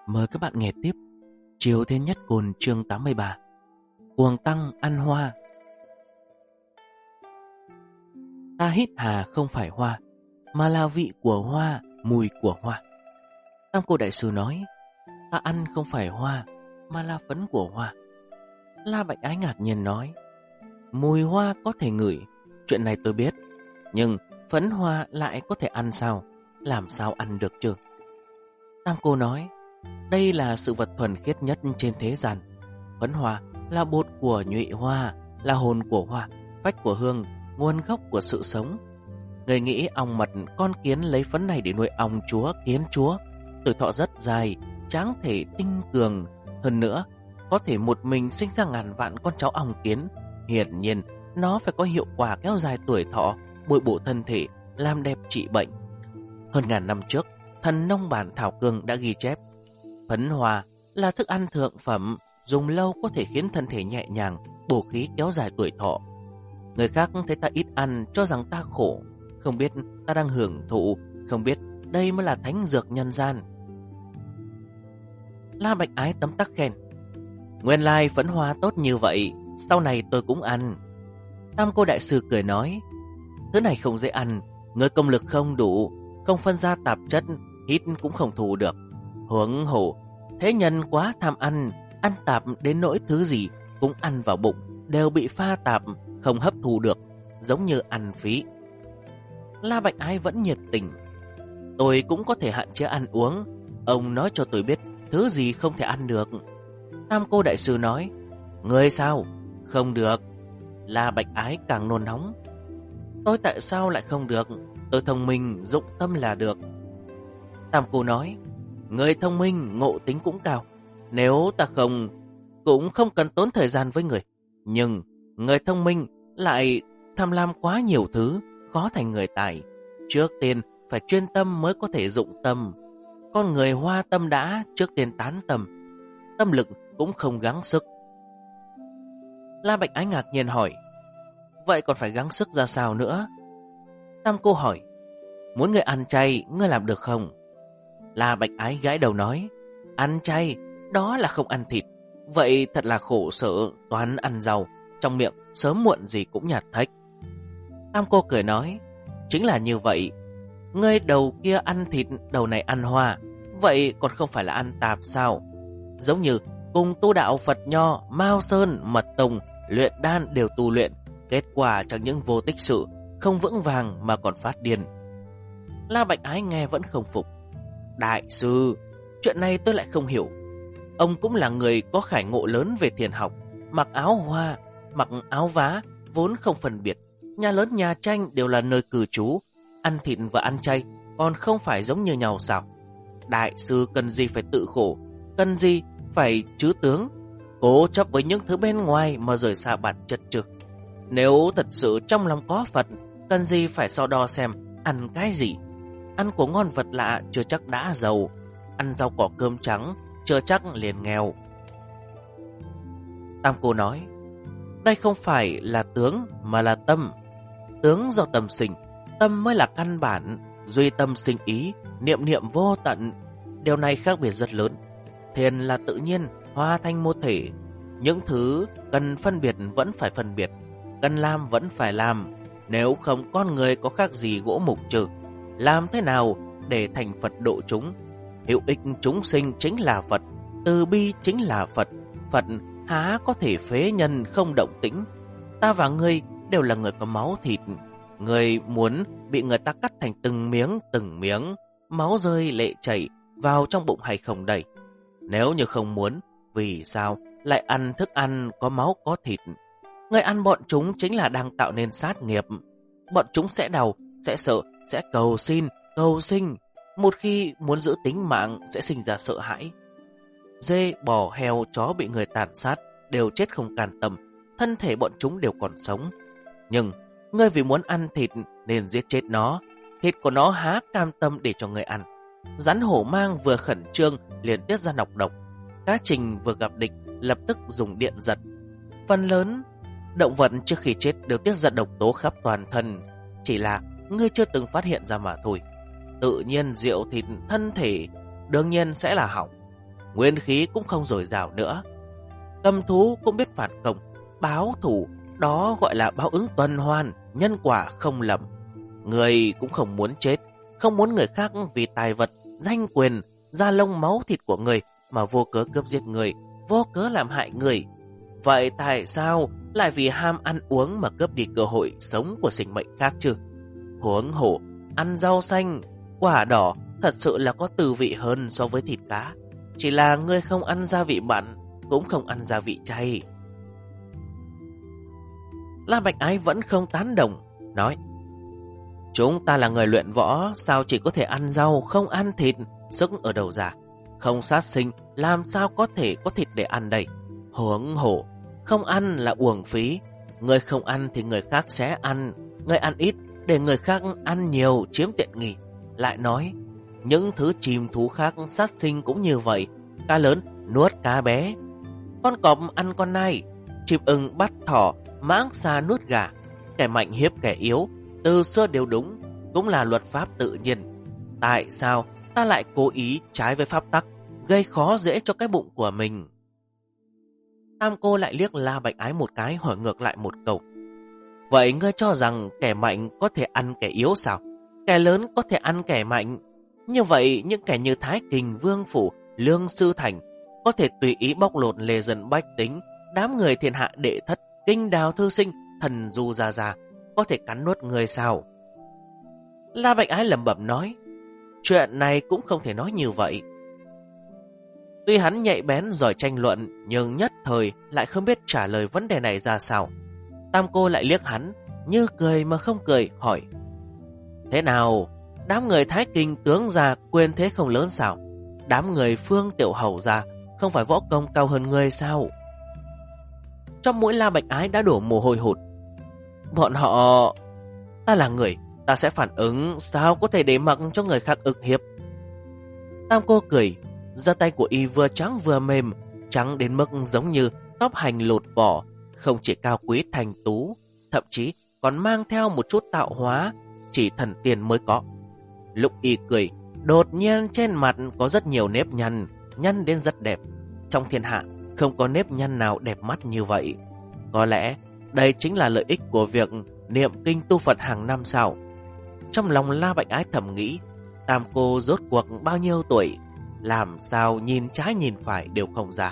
Mời các bạn nghe tiếp Chiếu Thiên Nhất Cồn chương 83 Cuồng Tăng ăn hoa. Ta hít hà không phải hoa, mà là vị của hoa, mùi của hoa. Tam Cô Đại Sư nói, ta ăn không phải hoa, mà là phấn của hoa. La Bạch Ái ngạc nhiên nói, mùi hoa có thể ngửi, chuyện này tôi biết, nhưng phấn hoa lại có thể ăn sao? Làm sao ăn được chứ? Tam Cô nói, đây là sự vật thuần khiết nhất trên thế gian. Phấn hoa là bột của nhụy hoa, là hồn của hoa, phách của hương, nguồn gốc của sự sống. Người nghĩ ong mật, con kiến lấy phấn này để nuôi ong chúa, kiến chúa, tuổi thọ rất dài, tráng thể tinh cường. Hơn nữa, có thể một mình sinh ra ngàn vạn con cháu ong kiến. Hiển nhiên, nó phải có hiệu quả kéo dài tuổi thọ, bồi bổ thân thể, làm đẹp trị bệnh. Hơn ngàn năm trước, thần nông bản Thảo Cương đã ghi chép, phấn hoa là thức ăn thượng phẩm, dùng lâu có thể khiến thân thể nhẹ nhàng, bổ khí kéo dài tuổi thọ. Người khác thấy ta ít ăn cho rằng ta khổ, không biết ta đang hưởng thụ, không biết đây mới là thánh dược nhân gian. La Bạch Ái tấm tắc khen, nguyên lai phấn hoa tốt như vậy, sau này tôi cũng ăn. Tam Cô Đại Sư cười nói, thứ này không dễ ăn, người công lực không đủ, không phân ra tạp chất, hít cũng không thụ được. Huống hồ, thế nhân quá tham ăn, ăn tạp đến nỗi thứ gì cũng ăn vào bụng, đều bị pha tạp, không hấp thụ được, giống như ăn phí. La Bạch Ái vẫn nhiệt tình, tôi cũng có thể hạn chế ăn uống, ông nói cho tôi biết thứ gì không thể ăn được. Tam Cô Đại Sư nói, người sao? Không được. La Bạch Ái càng nôn nóng, tôi tại sao lại không được? Tôi thông minh, dụng tâm là được. Tam Cô nói, người thông minh, ngộ tính cũng cao, nếu ta không, cũng không cần tốn thời gian với người. Nhưng người thông minh lại tham lam quá nhiều thứ, khó thành người tài. Trước tiên phải chuyên tâm mới có thể dụng tâm. Con người hoa tâm đã, trước tiên tán tâm. Tâm lực cũng không gắng sức. La Bạch Ái ngạc nhiên hỏi, vậy còn phải gắng sức ra sao nữa? Tam Cô hỏi, muốn người ăn chay, ngươi làm được không? La Bạch Ái gãi đầu nói, ăn chay, đó là không ăn thịt. Vậy thật là khổ sở, toàn ăn rau, trong miệng sớm muộn gì cũng nhạt thách. Tam Cô cười nói, chính là như vậy. Ngươi đầu kia ăn thịt, đầu này ăn hoa, vậy còn không phải là ăn tạp sao? Giống như cùng tu đạo Phật Nho, Mao Sơn, Mật Tông, luyện đan đều tu luyện, kết quả chẳng những vô tích sự, không vững vàng mà còn phát điên. La Bạch Ái nghe vẫn không phục. Đại sư, chuyện này tôi lại không hiểu. Ông cũng là người có khải ngộ lớn về thiền học, mặc áo hoa, mặc áo vá, vốn không phân biệt. Nhà lớn nhà tranh đều là nơi cư trú, ăn thịt và ăn chay còn không phải giống như nhau sao? Đại sư cần gì phải tự khổ, cần gì phải trứ tướng, cố chấp với những thứ bên ngoài mà rời xa bản chất chứ? Nếu thật sự trong lòng có Phật, cần gì phải so đo xem ăn cái gì? Ăn của ngon vật lạ chưa chắc đã giàu, ăn rau cỏ cơm trắng chưa chắc liền nghèo. Tam Cô nói, đây không phải là tướng mà là tâm. Tướng do tâm sinh, tâm mới là căn bản, duy tâm sinh ý, niệm niệm vô tận. Điều này khác biệt rất lớn. Thiền là tự nhiên, hòa thành một thể. Những thứ cần phân biệt vẫn phải phân biệt, cần làm vẫn phải làm. Nếu không con người có khác gì gỗ mục chứ? Làm thế nào để thành Phật độ chúng? Hữu ích chúng sinh chính là Phật, từ bi chính là Phật. Phật há có thể phế nhân không động tĩnh? Ta và ngươi đều là người có máu thịt. Ngươi muốn bị người ta cắt thành từng miếng, máu rơi lệ chảy vào trong bụng hay không đây? Nếu như không muốn, vì sao lại ăn thức ăn có máu có thịt? Ngươi ăn bọn chúng chính là đang tạo nên sát nghiệp. Bọn chúng sẽ đau, sẽ sợ, sẽ cầu xin, cầu sinh. Một khi muốn giữ tính mạng sẽ sinh ra sợ hãi. Dê, bò, heo, chó bị người tàn sát đều chết không can tâm, thân thể bọn chúng đều còn sống. Nhưng ngươi vì muốn ăn thịt nên giết chết nó. Thịt của nó há cam tâm để cho ngươi ăn. Rắn hổ mang vừa khẩn trương liền tiết ra nọc độc. Cá trình vừa gặp địch lập tức dùng điện giật. Phần lớn động vật trước khi chết đều tiết ra độc tố khắp toàn thân, chỉ là ngươi chưa từng phát hiện ra mà thôi. Tự nhiên rượu thịt thân thể đương nhiên sẽ là hỏng. nguyên khí cũng không dồi dào nữa. Cầm thú cũng biết phản công, báo thù, đó gọi là báo ứng tuần hoàn, nhân quả không lầm. Người cũng không muốn chết, không muốn người khác vì tài vật, danh quyền, da lông máu thịt của người mà vô cớ cướp giết người, vô cớ làm hại người. Vậy tại sao lại vì ham ăn uống mà cướp đi cơ hội sống của sinh mệnh khác chứ? Huống hồ, ăn rau xanh, quả đỏ thật sự là có tư vị hơn so với thịt cá. Chỉ là ngươi không ăn gia vị mặn, cũng không ăn gia vị chay. La Bạch Ái vẫn không tán đồng, nói: chúng ta là người luyện võ, sao chỉ có thể ăn rau, không ăn thịt, sức ở đâu ra? Không sát sinh, làm sao có thể có thịt để ăn đây? Huống hồ, không ăn là uổng phí. Người không ăn thì người khác sẽ ăn. Người ăn ít để người khác ăn nhiều, chiếm tiện nghi. Lại nói, những thứ chim thú khác sát sinh cũng như vậy. Cá lớn nuốt cá bé, con cọp ăn con nai, chim ưng bắt thỏ, mãng xà nuốt gà. Kẻ mạnh hiếp kẻ yếu, từ xưa đều đúng, cũng là luật pháp tự nhiên. Tại sao ta lại cố ý trái với pháp tắc, gây khó dễ cho cái bụng của mình? Tam cô lại liếc La Bạch Ái một cái, hỏi ngược lại một câu: vậy ngươi cho rằng kẻ mạnh có thể ăn kẻ yếu sao? Kẻ lớn có thể ăn kẻ mạnh? Như vậy những kẻ như Thái Kình, Vương Phủ, Lương Sư Thành có thể tùy ý bóc lột lề dân bách tính, đám người thiên hạ đệ thất, kinh đào thư sinh, thần du gia gia có thể cắn nuốt người sao? La Bạch Ái lẩm bẩm nói: chuyện này cũng không thể nói như vậy. Tuy hắn nhạy bén giỏi tranh luận, nhưng nhất thời lại không biết trả lời vấn đề này ra sao. Tam cô lại liếc hắn, như cười mà không cười, hỏi: thế nào, đám người Thái Kinh tướng gia quyền thế không lớn sao? Đám người Phương Tiểu Hầu gia không phải võ công cao hơn người sao? Trong mũi La Bạch Ái đã đổ mồ hôi hột. Bọn họ... ta là người, ta sẽ phản ứng, sao có thể để mặc cho người khác ức hiếp? Tam cô cười, giơ tay của y vừa trắng vừa mềm, trắng đến mức giống như tóc hành lột vỏ, không chỉ cao quý thành tú, thậm chí còn mang theo một chút tạo hóa, chỉ thần tiên mới có. Lúc y cười, đột nhiên trên mặt có rất nhiều nếp nhăn, nhăn đến rất đẹp. Trong thiên hạ, không có nếp nhăn nào đẹp mắt như vậy. Có lẽ đây chính là lợi ích của việc niệm kinh tu Phật hàng năm sao? Trong lòng La Bạch Ái thầm nghĩ, Tam cô rốt cuộc bao nhiêu tuổi, làm sao nhìn trái nhìn phải đều không ra.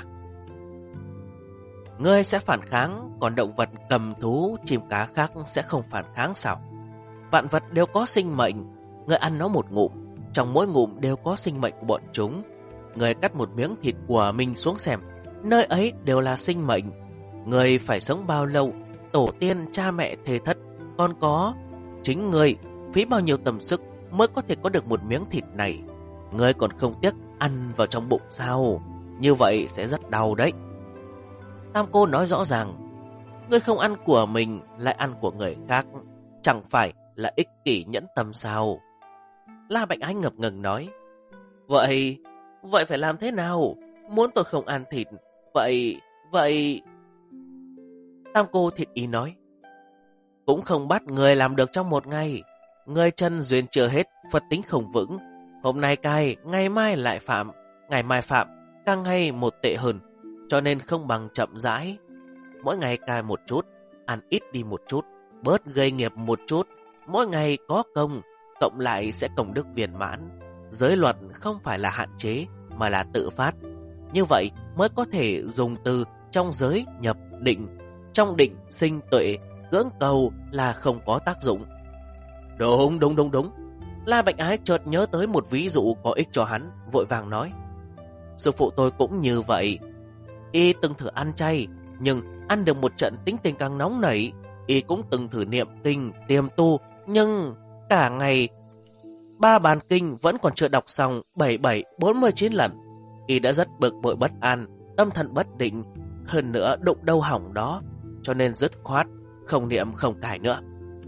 Ngươi sẽ phản kháng, còn động vật cầm thú, chim cá khác sẽ không phản kháng sao? Vạn vật đều có sinh mệnh, ngươi ăn nó một ngụm, trong mỗi ngụm đều có sinh mệnh của bọn chúng. Ngươi cắt một miếng thịt của mình xuống xem, nơi ấy đều là sinh mệnh. Ngươi phải sống bao lâu, tổ tiên, cha mẹ, thề thất, còn có chính ngươi phí bao nhiêu tâm sức mới có thể có được một miếng thịt này. Ngươi còn không tiếc ăn vào trong bụng sao? Như vậy sẽ rất đau đấy. Tam cô nói rõ ràng, ngươi không ăn của mình lại ăn của người khác, chẳng phải là ích kỷ nhẫn tâm sao? La Bạch Ái ngập ngừng nói, Vậy phải làm thế nào? Muốn tôi không ăn thịt, vậy... Tam cô thịt ý nói, cũng không bắt người làm được trong một ngày. Người chân duyên chưa hết, Phật tính không vững. Hôm nay cai, ngày mai lại phạm. Ngày mai phạm, càng ngày một tệ hơn. Cho nên không bằng chậm rãi. Mỗi ngày cai một chút, ăn ít đi một chút, bớt gây nghiệp một chút. Mỗi ngày có công, cộng lại sẽ công đức viên mãn. Giới luật không phải là hạn chế, mà là tự phát. Như vậy mới có thể dùng từ trong giới nhập định. Trong định sinh tuệ, cưỡng cầu là không có tác dụng. Đúng. La Bạch Ái chợt nhớ tới một ví dụ có ích cho hắn, vội vàng nói, sư phụ tôi cũng như vậy. Y từng thử ăn chay, nhưng ăn được một trận tính tình càng nóng nảy. Y cũng từng thử niệm kinh, tiềm tu, nhưng cả ngày 3 bản kinh vẫn còn chưa đọc xong 49 lần. Y đã rất bực bội bất an, tâm thần bất định, hơn nữa đụng đâu hỏng đó, cho nên dứt khoát không niệm không cải nữa.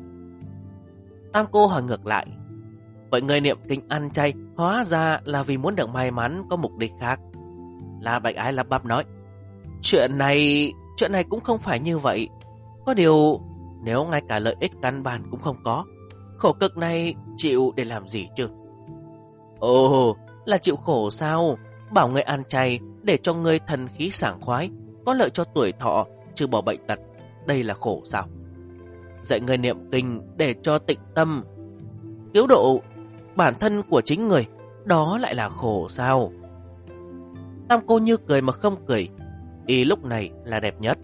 Tam cô hỏi ngược lại, vậy người niệm kinh ăn chay hóa ra là vì muốn được may mắn, có mục đích khác? La Bạch Ái lắp bắp nói, chuyện này cũng không phải như vậy. Có điều nếu ngay cả lợi ích căn bản cũng không có, khổ cực này chịu để làm gì chứ? Ồ, là chịu khổ sao? bảo ngươi ăn chay để cho ngươi thần khí sảng khoái, có lợi cho tuổi thọ, trừ bỏ bệnh tật. Đây là khổ sao? Dạy ngươi niệm kinh để cho tịnh tâm, cứu độ bản thân của chính người, đó lại là khổ sao? Tam cô như cười mà không cười, y lúc này là đẹp nhất.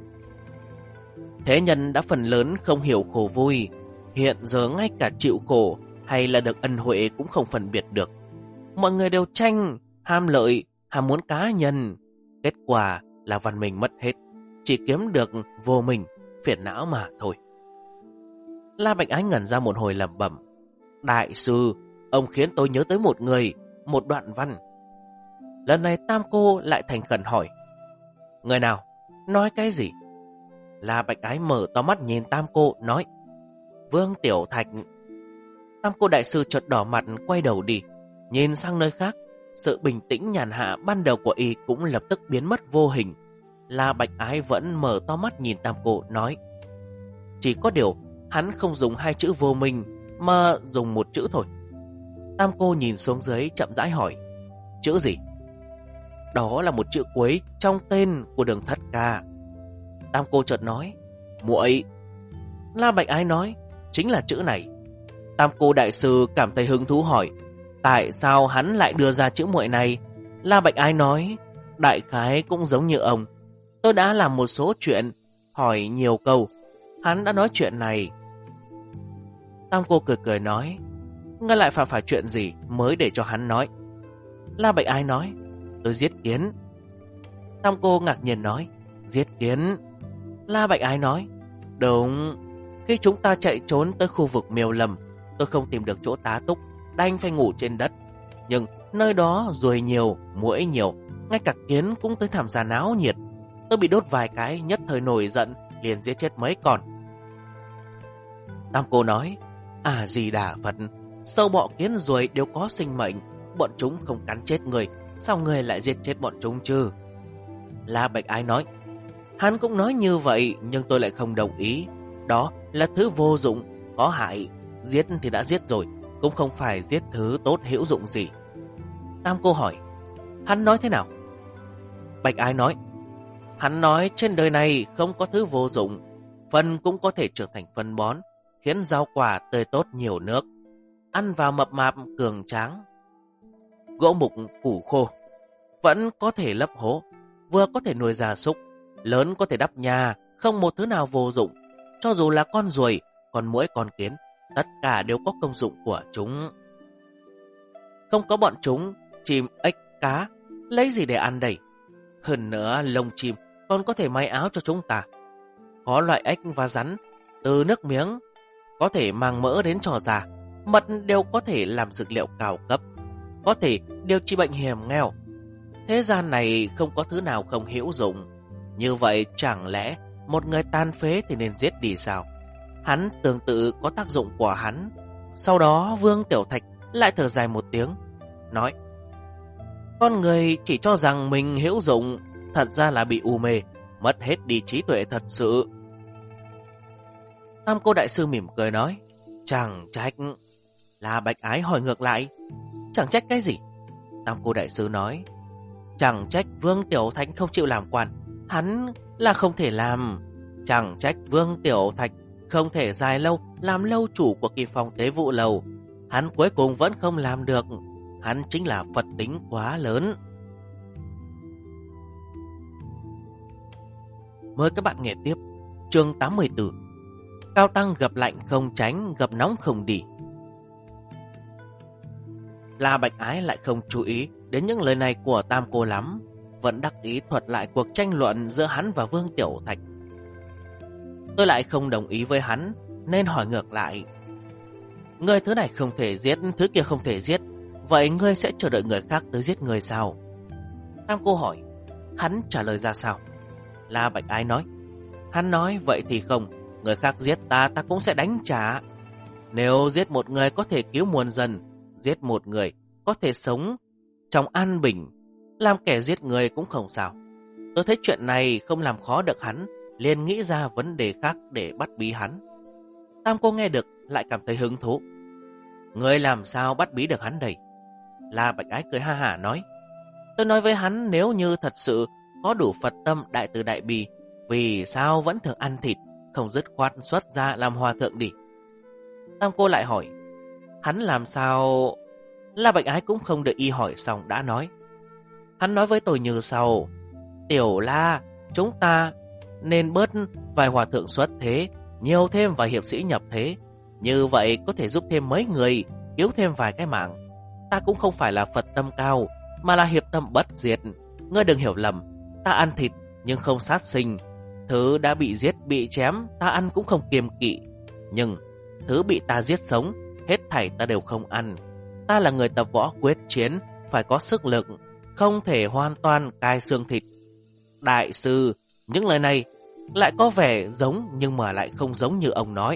Thế nhân đã phần lớn không hiểu khổ vui, hiện giờ ngay cả chịu khổ hay là được ân huệ cũng không phân biệt được. Mọi người đều tranh, ham lợi, ham muốn cá nhân. Kết quả là văn minh mất hết, chỉ kiếm được vô minh, phiền não mà thôi. La Bạch Ái ngẩn ra một hồi lẩm bẩm. Đại sư, ông khiến tôi nhớ tới một người, một đoạn văn. Lần này Tam cô lại thành khẩn hỏi. Người nào? Nói cái gì? La Bạch Ái mở to mắt nhìn Tam cô, nói. Vương Tiểu Thạch. Tam cô đại sư chợt đỏ mặt quay đầu đi, nhìn sang nơi khác. Sự bình tĩnh nhàn hạ ban đầu của y cũng lập tức biến mất vô hình. La Bạch Ái vẫn mở to mắt nhìn Tam cô, nói. Chỉ có điều hắn không dùng hai chữ vô minh, mà dùng một chữ thôi. Tam cô nhìn xuống dưới chậm rãi hỏi. Chữ gì? Đó là một chữ cuối trong tên của Đường Thất Ca. Tam cô chợt nói. Muội. La Bạch Ái nói. Chính là chữ này. Tam cô đại sư cảm thấy hứng thú hỏi. Tại sao hắn lại đưa ra chữ muội này? La Bạch Ái nói. Đại khái cũng giống như ông. Tôi đã làm một số chuyện, hỏi nhiều câu, hắn đã nói chuyện này. Tam cô cười cười nói. Ngươi lại phạm phải chuyện gì mới để cho hắn nói? La Bạch Ái nói. Tôi giết kiến. Tam cô ngạc nhiên nói. Giết kiến? La Bạch Ái nói. Đúng. Khi chúng ta chạy trốn tới khu vực Miêu Lâm, tôi không tìm được chỗ tá túc, đành phải ngủ trên đất. Nhưng nơi đó ruồi nhiều, muỗi nhiều, ngay cả kiến cũng tới tham gia náo nhiệt. Tôi bị đốt vài cái, nhất thời nổi giận, liền giết chết mấy con. Tam cô nói. À gì đà Phật, sâu bọ kiến ruồi đều có sinh mệnh, bọn chúng không cắn chết người, sao người lại giết chết bọn chúng chứ? La Bạch Ái nói. Hắn cũng nói như vậy, nhưng tôi lại không đồng ý. Đó là thứ vô dụng, có hại. Giết thì đã giết rồi, cũng không phải giết thứ tốt hữu dụng gì. Tam cô hỏi. Hắn nói thế nào? Bạch Ái nói. Hắn nói trên đời này không có thứ vô dụng, phân cũng có thể trở thành phân bón, khiến rau quả tươi tốt nhiều nước, ăn vào mập mạp cường tráng. Gỗ mục củ khô vẫn có thể lấp hố, vừa có thể nuôi gia súc, lớn có thể đắp nhà, không một thứ nào vô dụng. Cho dù là con ruồi, con muỗi, con kiến, tất cả đều có công dụng của chúng. Không có bọn chúng, chim, ếch, cá, lấy gì để ăn đây? Hơn nữa, lông chim còn có thể may áo cho chúng ta. Có loại ếch và rắn, từ nước miếng, có thể mang mỡ đến trò già, mật đều có thể làm dược liệu cao cấp, có thể điều trị bệnh hiểm nghèo. Thế gian này không có thứ nào không hữu dụng. Như vậy chẳng lẽ một người tàn phế thì nên giết đi sao? Hắn tương tự có tác dụng của hắn. Sau đó Vương Tiểu Thạch lại thở dài một tiếng, nói. Con người chỉ cho rằng mình hữu dụng, thật ra là bị u mê, mất hết đi trí tuệ thật sự. Tam cô đại sư mỉm cười nói. Chẳng trách. La Bạch Ái hỏi ngược lại. Chẳng trách cái gì? Tam cô đại sư nói. Chẳng trách Vương Tiểu Thạch không chịu làm quan, hắn là không thể làm. Chẳng trách Vương Tiểu Thạch không thể dài lâu làm lâu chủ của Kỳ Phong Tế Vụ Lầu, hắn cuối cùng vẫn không làm được. Hắn chính là Phật tính quá lớn. Mời các bạn nghe tiếp chương 84. Cao tăng gặp lạnh không tránh, gặp nóng không đi. La Bạch Ái lại không chú ý đến những lời này của Tam cô lắm, vẫn đắc ý thuật lại cuộc tranh luận giữa hắn và Vương Tiểu Thạch. Tôi lại không đồng ý với hắn, nên hỏi ngược lại. Ngươi thứ này không thể giết, thứ kia không thể giết, vậy ngươi sẽ chờ đợi người khác tới giết ngươi sao? Tam cô hỏi. Hắn trả lời ra sao? La Bạch Ái nói. Hắn nói vậy thì không, người khác giết ta, ta cũng sẽ đánh trả. Nếu giết một người có thể cứu muôn dân, giết một người có thể sống trong an bình, làm kẻ giết người cũng không sao. Tôi thấy chuyện này không làm khó được hắn, liền nghĩ ra vấn đề khác để bắt bí hắn. Tam cô nghe được lại cảm thấy hứng thú. Ngươi làm sao bắt bí được hắn đây? La Bạch Ái cười ha hả nói. Tôi nói với hắn nếu như thật sự có đủ Phật tâm đại từ đại bi, vì sao vẫn thường ăn thịt, không dứt khoát xuất ra làm hòa thượng đi. Tam cô lại hỏi, hắn làm sao? La Bạch Ái cũng không đợi y hỏi xong đã nói. Hắn nói với tôi như sau: Tiểu La, chúng ta nên bớt vài hòa thượng xuất thế, nhiều thêm vài hiệp sĩ nhập thế. Như vậy có thể giúp thêm mấy người, cứu thêm vài cái mạng. Ta cũng không phải là Phật tâm cao, mà là hiệp tâm bất diệt. Ngươi đừng hiểu lầm, ta ăn thịt nhưng không sát sinh. Thứ đã bị giết bị chém ta ăn cũng không kiêng kỵ. Nhưng thứ bị ta giết sống, hết thảy ta đều không ăn. Ta là người tập võ quyết chiến, phải có sức lực, không thể hoàn toàn cai xương thịt. Đại sư, những lời này lại có vẻ giống nhưng mà lại không giống như ông nói.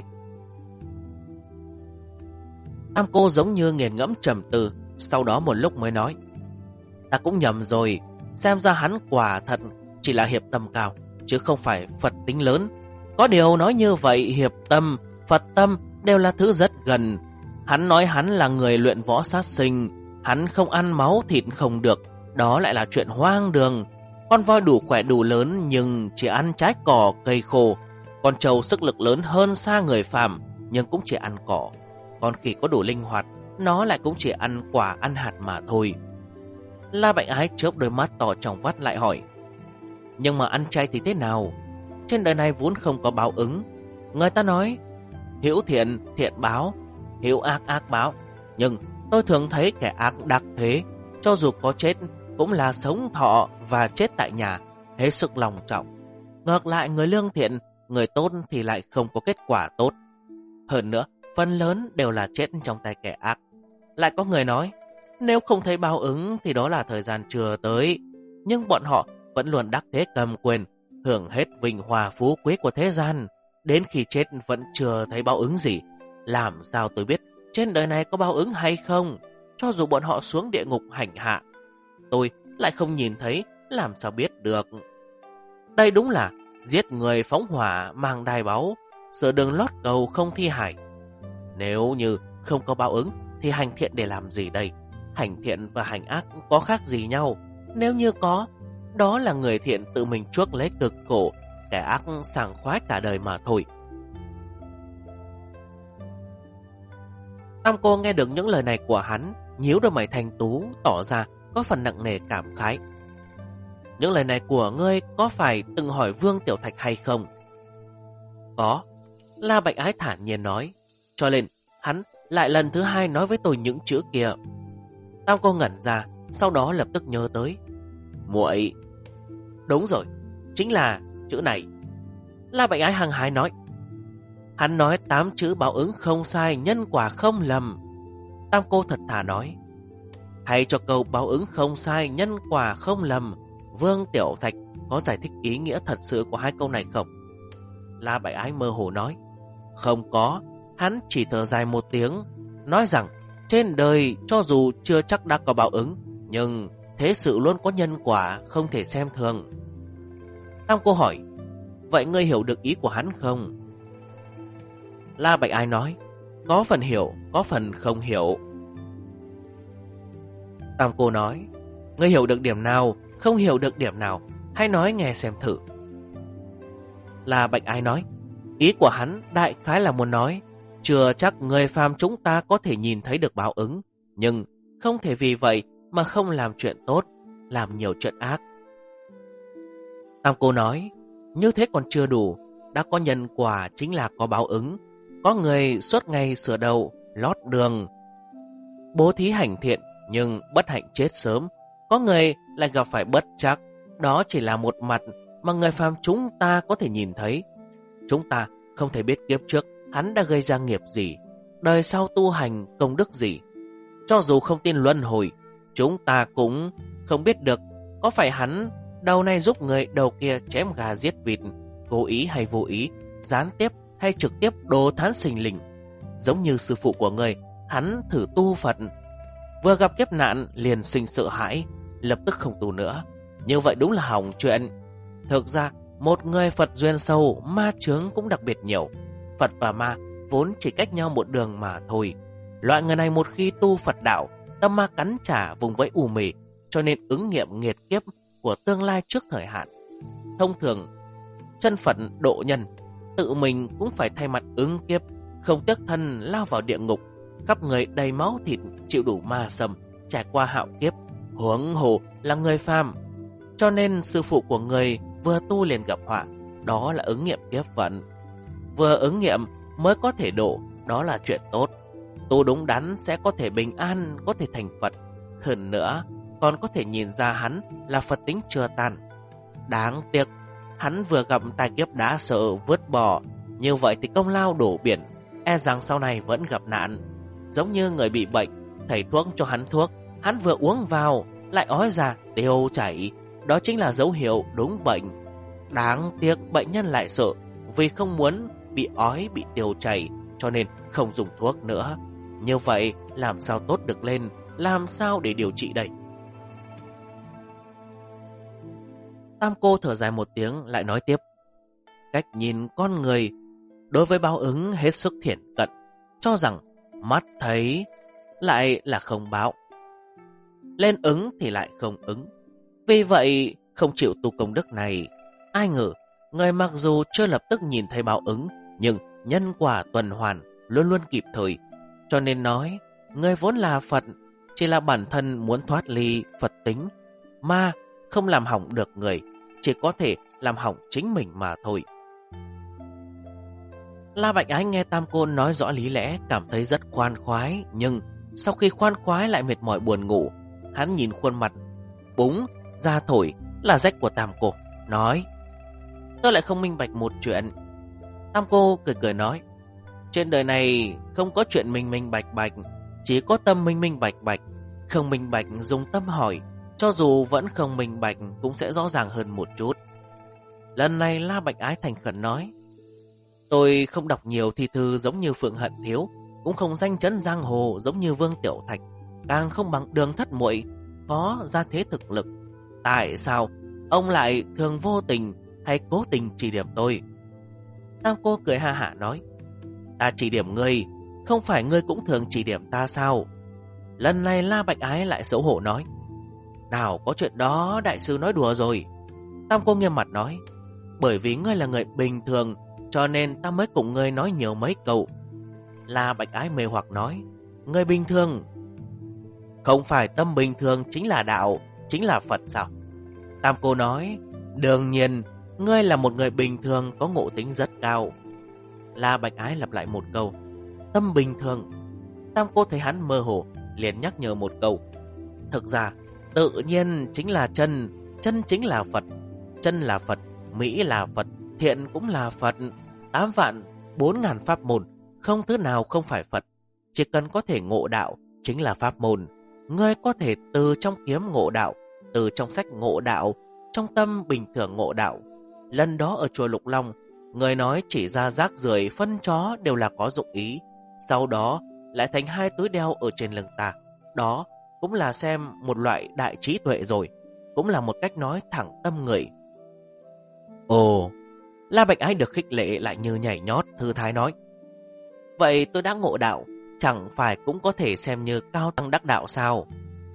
Tam cô giống như nghiền ngẫm trầm tư, sau đó một lúc mới nói: Ta cũng nhầm rồi, xem ra hắn quả thật chỉ là hiệp tâm cao, chứ không phải Phật tính lớn. Có điều nói như vậy, hiệp tâm, Phật tâm đều là thứ rất gần. Hắn nói hắn là người luyện võ sát sinh, hắn không ăn máu thịt không được, đó lại là chuyện hoang đường. Con voi đủ khỏe đủ lớn nhưng chỉ ăn trái cỏ cây khô. Con trâu sức lực lớn hơn xa người phàm nhưng cũng chỉ ăn cỏ. Con khỉ có đủ linh hoạt, nó lại cũng chỉ ăn quả ăn hạt mà thôi. La Bạch Ái chớp đôi mắt to trong vắt lại hỏi: Nhưng mà ăn chay thì thế nào? Trên đời này vốn không có báo ứng. Người ta nói hữu thiện thiện báo, hữu ác ác báo. Nhưng tôi thường thấy kẻ ác đặc thế, cho dù có chết cũng là sống thọ và chết tại nhà, hết sức lòng trọng. Ngược lại người lương thiện, người tốt thì lại không có kết quả tốt. Hơn nữa, phần lớn đều là chết trong tay kẻ ác. Lại có người nói, nếu không thấy báo ứng thì đó là thời gian chưa tới. Nhưng bọn họ vẫn luôn đắc thế cầm quyền, hưởng hết vinh hoa phú quý của thế gian. Đến khi chết vẫn chưa thấy báo ứng gì. Làm sao tôi biết trên đời này có báo ứng hay không? Cho dù bọn họ xuống địa ngục hành hạ, tôi lại không nhìn thấy, làm sao biết được. Đây đúng là giết người phóng hỏa mang đai báu, sửa đường lót cầu không thi hải. Nếu như không có báo ứng thì hành thiện để làm gì đây? Hành thiện và hành ác có khác gì nhau? Nếu như có, đó là người thiện tự mình chuốc lấy cực khổ, kẻ ác sảng khoái cả đời mà thôi. Tam cô nghe được những lời này của hắn, nhíu đôi mày thanh tú, tỏ ra có phần nặng nề cảm khái. Những lời này của ngươi có phải từng hỏi Vương Tiểu Thạch hay không? Có, La Bạch Ái thản nhiên nói. Cho nên hắn lại lần thứ hai nói với tôi những chữ kia. Tam cô ngẩn ra, sau đó lập tức nhớ tới. Muội, đúng rồi, chính là chữ này. La Bạch Ái hăng hái nói. Hắn nói 8 chữ báo ứng không sai, nhân quả không lầm. Tam cô thật thà nói. Hay cho câu báo ứng không sai, nhân quả không lầm, Vương Tiểu Thạch có giải thích ý nghĩa thật sự của hai câu này không? La Bạch Ái mơ hồ nói. Không có. Hắn chỉ thở dài một tiếng, nói rằng trên đời cho dù chưa chắc đã có báo ứng, nhưng thế sự luôn có nhân quả, không thể xem thường. Tam cô hỏi, vậy ngươi hiểu được ý của hắn không? La Bạch Ái nói, có phần hiểu, có phần không hiểu. Tam cô nói, ngươi hiểu được điểm nào, không hiểu được điểm nào, hãy nói nghe xem thử. La Bạch Ái nói, ý của hắn đại khái là muốn nói, chưa chắc người phàm chúng ta có thể nhìn thấy được báo ứng, nhưng không thể vì vậy mà không làm chuyện tốt, làm nhiều chuyện ác. Tam cô nói, như thế còn chưa đủ, đã có nhân quả chính là có báo ứng. Có người suốt ngày sửa đầu, lót đường, bố thí hành thiện nhưng bất hạnh chết sớm. Có người lại gặp phải bất trắc, đó chỉ là một mặt mà người phàm chúng ta có thể nhìn thấy. Chúng ta không thể biết kiếp trước hắn đã gây ra nghiệp gì, đời sau tu hành công đức gì. Cho dù không tin luân hồi, chúng ta cũng không biết được có phải hắn đầu này giúp người, đầu kia chém gà giết vịt, cố ý hay vô ý, gián tiếp hay trực tiếp đồ thán sinh linh. Giống như sư phụ của người, hắn thử tu Phật, vừa gặp kiếp nạn liền sinh sợ hãi, lập tức không tu nữa. Như vậy đúng là hỏng chuyện. Thực ra một người Phật duyên sâu, ma chướng cũng đặc biệt nhiều. Phật và ma vốn chỉ cách nhau một đường mà thôi. Loại người này một khi tu Phật đạo, tâm ma cắn trả vùng vẫy u mì, cho nên ứng nghiệm nghiệt kiếp của tương lai trước thời hạn. Thông thường, chân phận độ nhân, tự mình cũng phải thay mặt ứng kiếp, không tiếc thân lao vào địa ngục, khắp người đầy máu thịt, chịu đủ ma sầm, trải qua hạo kiếp, huống hồ là người phàm. Cho nên sư phụ của người vừa tu liền gặp họa, đó là ứng nghiệm kiếp vận. Vừa ứng nghiệm mới có thể độ, đó là chuyện tốt. Tu đúng đắn sẽ có thể bình an, có thể thành Phật. Hơn nữa, còn có thể nhìn ra hắn là Phật tính chưa tan. Đáng tiếc, hắn vừa gặp tai kiếp đã sợ vứt bỏ. Như vậy thì công lao đổ biển, e rằng sau này vẫn gặp nạn. Giống như người bị bệnh, thầy thuốc cho hắn thuốc, hắn vừa uống vào, lại ói ra, tiêu chảy. Đó chính là dấu hiệu đúng bệnh. Đáng tiếc bệnh nhân lại sợ, vì không muốn bị ói, bị tiêu chảy, cho nên không dùng thuốc nữa. Như vậy, làm sao tốt được lên, làm sao để điều trị đây? Tam cô thở dài một tiếng lại nói tiếp. Cách nhìn con người đối với báo ứng hết sức thiển cận, cho rằng mắt thấy lại là không báo, lên ứng thì lại không ứng. Vì vậy không chịu tu công đức này. Ai ngờ người mặc dù chưa lập tức nhìn thấy báo ứng, nhưng nhân quả tuần hoàn luôn luôn kịp thời. Cho nên nói, người vốn là Phật, chỉ là bản thân muốn thoát ly Phật tính, mà không làm hỏng được người, chỉ có thể làm hỏng chính mình mà thôi. La Bạch Ái nghe Tam Cô nói rõ lý lẽ, cảm thấy rất khoan khoái. Nhưng sau khi khoan khoái lại mệt mỏi buồn ngủ. Hắn nhìn khuôn mặt búng da thổi là rách của Tam Cô, nói: tôi lại không minh bạch một chuyện. Tam Cô cười cười nói: trên đời này không có chuyện minh bạch bạch, chỉ có tâm minh bạch bạch. Không minh bạch dùng tâm hỏi, cho dù vẫn không minh bạch cũng sẽ rõ ràng hơn một chút. Lần này La Bạch Ái thành khẩn nói: tôi không đọc nhiều thi thư giống như Phượng Hận Thiếu, cũng không danh chấn giang hồ giống như Vương Tiểu Thạch, càng không bằng Đường Thất Muội có gia thế thực lực. Tại sao ông lại thường vô tình hay cố tình chỉ điểm tôi? Tam Cô cười ha hả nói: ta chỉ điểm ngươi, không phải ngươi cũng thường chỉ điểm ta sao? Lần này La Bạch Ái lại xấu hổ nói: nào có chuyện đó, đại sư nói đùa rồi. Tam Cô nghiêm mặt nói: bởi vì ngươi là người bình thường, cho nên ta mới cùng ngươi nói nhiều mấy câu. La Bạch Ái mê hoặc nói: người bình thường? Không phải tâm bình thường chính là đạo, chính là Phật sao? Tam Cô nói: đương nhiên, ngươi là một người bình thường có ngộ tính rất cao. La Bạch Ái lặp lại một câu: tâm bình thường. Tam Cô thấy hắn mơ hồ, liền nhắc nhở một câu: thực ra, tự nhiên chính là chân, chân chính là Phật. Chân là Phật, mỹ là Phật, thiện cũng là Phật. 8 vạn 4.000 pháp môn, không thứ nào không phải Phật. Chỉ cần có thể ngộ đạo chính là pháp môn. Ngươi có thể từ trong kiếm ngộ đạo, từ trong sách ngộ đạo, trong tâm bình thường ngộ đạo. Lần đó ở chùa Lục Long, người nói chỉ ra rác rưởi phân chó đều là có dụng ý, sau đó lại thành 2 túi đeo ở trên lưng ta. Đó cũng là xem một loại đại trí tuệ rồi, cũng là một cách nói thẳng tâm người. Ồ, La Bạch Ái được khích lệ lại như nhảy nhót, thư thái nói: vậy tôi đã ngộ đạo, chẳng phải cũng có thể xem như cao tăng đắc đạo sao?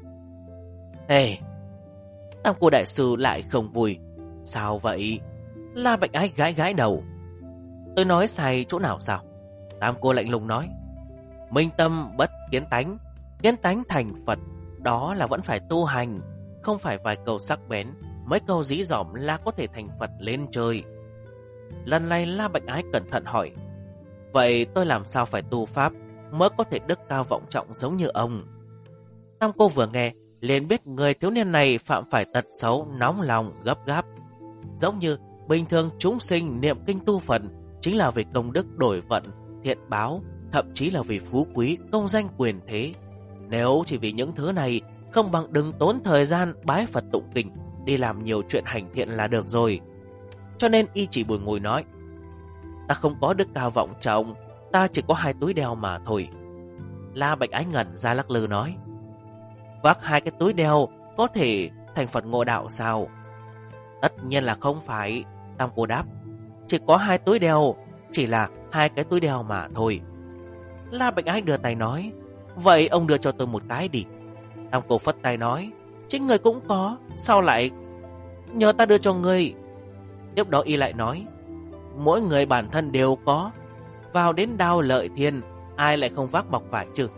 Ê, Tam Cô đại sư lại không vui. Sao vậy? La Bạch Ái gãi gãi đầu. Tôi nói sai chỗ nào sao? Tam Cô lạnh lùng nói: minh tâm bất kiến tánh, kiến tánh thành Phật, đó là vẫn phải tu hành, không phải vài câu sắc bén, mấy câu dí dỏm là có thể thành Phật lên trời. Lần này La Bạch Ái cẩn thận hỏi: vậy tôi làm sao phải tu pháp mới có thể đức cao vọng trọng giống như ông? Tam Cô vừa nghe liền biết người thiếu niên này phạm phải tật xấu nóng lòng gấp gáp. Giống như bình thường chúng sinh niệm kinh tu Phật chính là vì công đức đổi vận, thiện báo, thậm chí là vì phú quý, công danh quyền thế. Nếu chỉ vì những thứ này, không bằng đừng tốn thời gian bái Phật tụng kinh, đi làm nhiều chuyện hành thiện là được rồi. Cho nên y chỉ bùi ngùi nói: ta không có đức cao vọng trọng, ta chỉ có 2 túi đeo mà thôi. La Bạch Ái ngẩn ra lắc lư nói: vác 2 cái túi đeo có thể thành Phật ngộ đạo sao? Tất nhiên là không phải. Tam Cô đáp: chỉ có 2 túi đeo, chỉ là 2 cái túi đeo mà thôi. La Bạch Ái đưa tay nói: vậy ông đưa cho tôi một cái đi. Tam Cô phất tay nói: Chính người cũng có, sao lại nhờ ta đưa cho ngươi? Tiếp đó y lại nói, mỗi người bản thân đều có, vào đến Đao Lợi Thiên, ai lại không vác bọc vải chứ?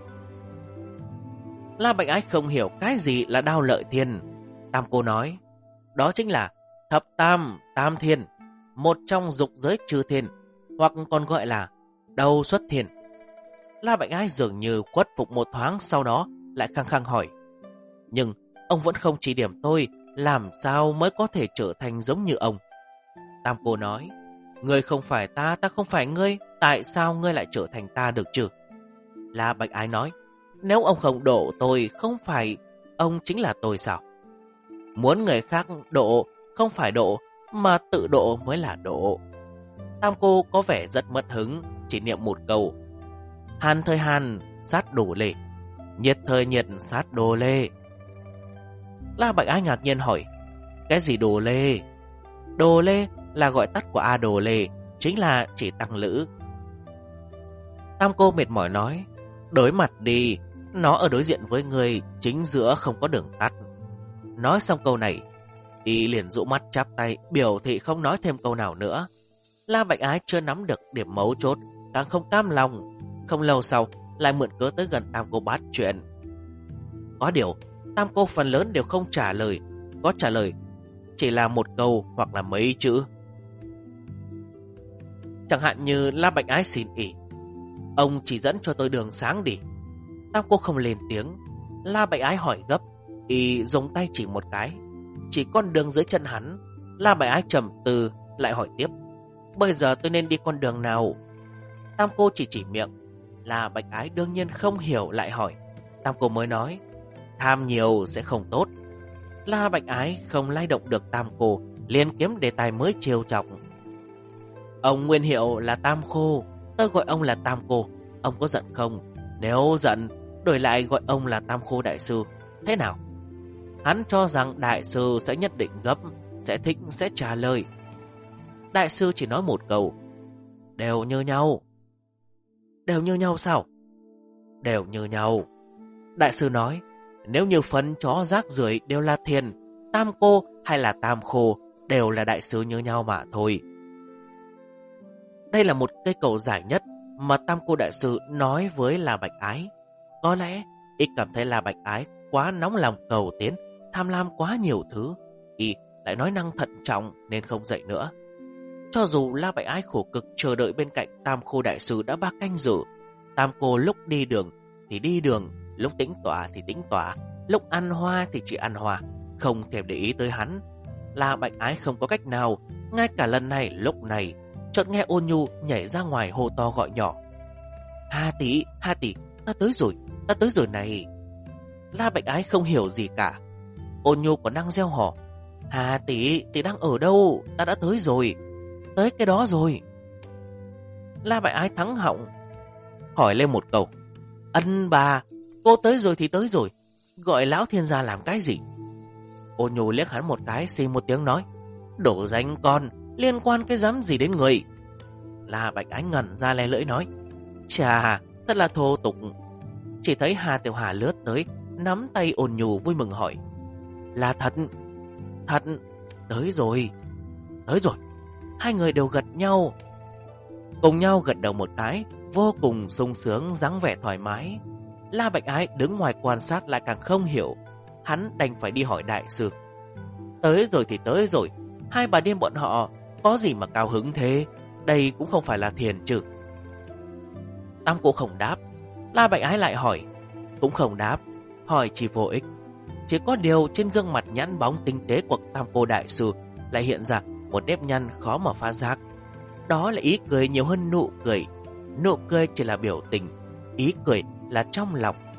La Bạch Ái không hiểu cái gì là Đao Lợi Thiên. Tam cô nói, đó chính là thập tam, tam thiên, một trong dục giới chư thiên, hoặc còn gọi là đầu xuất thiên. La Bạch Ái dường như khuất phục một thoáng, sau đó lại khăng khăng hỏi, nhưng ông vẫn không chỉ điểm tôi, làm sao mới có thể trở thành giống như ông? Tam cô nói, ngươi không phải ta, ta không phải ngươi, tại sao ngươi lại trở thành ta được chứ? La Bạch Ái nói, nếu ông không độ tôi, không phải ông chính là tôi sao? Muốn người khác độ, không phải độ, mà tự độ mới là độ. Tam cô có vẻ rất mất hứng, chỉ niệm một câu, hàn thời hàn, sát đồ lê, nhiệt thời nhiệt, sát đồ lê. La Bạch Ái ngạc nhiên hỏi, cái gì đồ lê? Đồ lê là gọi tắt của A Đồ Lê, chính là chỉ tăng lữ. Tam cô mệt mỏi nói, đối mặt đi, nó ở đối diện với người, chính giữa không có đường tắt. Nói xong câu này, y liền dụ mắt chắp tay, biểu thị không nói thêm câu nào nữa. La Bạch Ái chưa nắm được điểm mấu chốt, càng không cam lòng. Không lâu sau, lại mượn cớ tới gần Tam cô bát chuyện. Có điều, Tam cô phần lớn đều không trả lời, có trả lời chỉ là một câu hoặc là mấy chữ. Chẳng hạn như La Bạch Ái xin ỉ, ông chỉ dẫn cho tôi đường sáng đi. Tam cô không lên tiếng. La Bạch Ái hỏi gấp, y dùng tay chỉ một cái, chỉ con đường dưới chân hắn. La Bạch Ái trầm tư lại hỏi tiếp, bây giờ tôi nên đi con đường nào? Tam cô chỉ miệng. La Bạch Ái đương nhiên không hiểu, lại hỏi. Tam cô mới nói, tham nhiều sẽ không tốt. La Bạch Ái không lay động được Tam cô, liền kiếm đề tài mới trêu chọc. Ông nguyên hiệu là Tam Khô, tôi gọi ông là Tam cô, ông có giận không? Nếu giận, đổi lại gọi ông là Tam Khô đại sư, thế nào? Hắn cho rằng đại sư sẽ nhất định gấp, sẽ thích, sẽ trả lời. Đại sư chỉ nói một câu, đều như nhau. Đều như nhau sao? Đều như nhau. Đại sư nói, nếu như phân chó rác rưởi đều là thiền, Tam cô hay là Tam Khô đều là đại sư như nhau mà thôi. Đây là một cây cầu giải nhất mà Tam cô đại sư nói với La Bạch Ái. Có lẽ y cảm thấy La Bạch Ái quá nóng lòng cầu tiến, tham lam quá nhiều thứ, y lại nói năng thận trọng nên không dậy nữa. Cho dù La Bạch Ái khổ cực chờ đợi bên cạnh Tam Khô đại sư đã 3 canh giờ, Tam cô lúc đi đường thì đi đường, lúc tĩnh tọa thì tĩnh tọa, lúc ăn hoa thì chỉ ăn hoa, không thèm để ý tới hắn. La Bạch Ái không có cách nào. Ngay cả lần này, lúc này chợt nghe Ôn Nhu nhảy ra ngoài hô to gọi nhỏ, Hà tỷ, ta tới rồi này. La Bạch Ái không hiểu gì cả. Ôn Nhu còn đang reo hò, Hà tỷ đang ở đâu? Ta đã tới rồi, tới cái đó rồi. La Bạch Ái thắng họng hỏi lên một câu, ân bà, cô tới rồi thì tới rồi, gọi lão thiên gia làm cái gì? Ôn Nhu liếc hắn một cái, xì một tiếng nói, đổ danh con, liên quan cái dám gì đến người? La Bạch Ái ngẩn ra le lưỡi nói, chà, thật là thô tục. Chỉ thấy Hà Tiểu Hà lướt tới, nắm tay Ôn Nhu vui mừng hỏi, là thật, tới rồi. Hai người đều gật nhau, cùng nhau gật đầu một cái, vô cùng sung sướng, dáng vẻ thoải mái. La Bạch Ái đứng ngoài quan sát lại càng không hiểu, hắn đành phải đi hỏi đại sư. Tới rồi thì tới rồi, hai bà điên bọn họ có gì mà cao hứng thế? Đây cũng không phải là thiền chứ? Tam cô không đáp. La Bạch Ái lại hỏi, cũng không đáp. Hỏi chỉ vô ích. Chỉ có điều trên gương mặt nhẵn bóng tinh tế của Tam cô đại sư lại hiện ra một nếp nhăn khó mà phá giác. Đó là ý cười nhiều hơn nụ cười. Nụ cười chỉ là biểu tình, ý cười là trong lòng.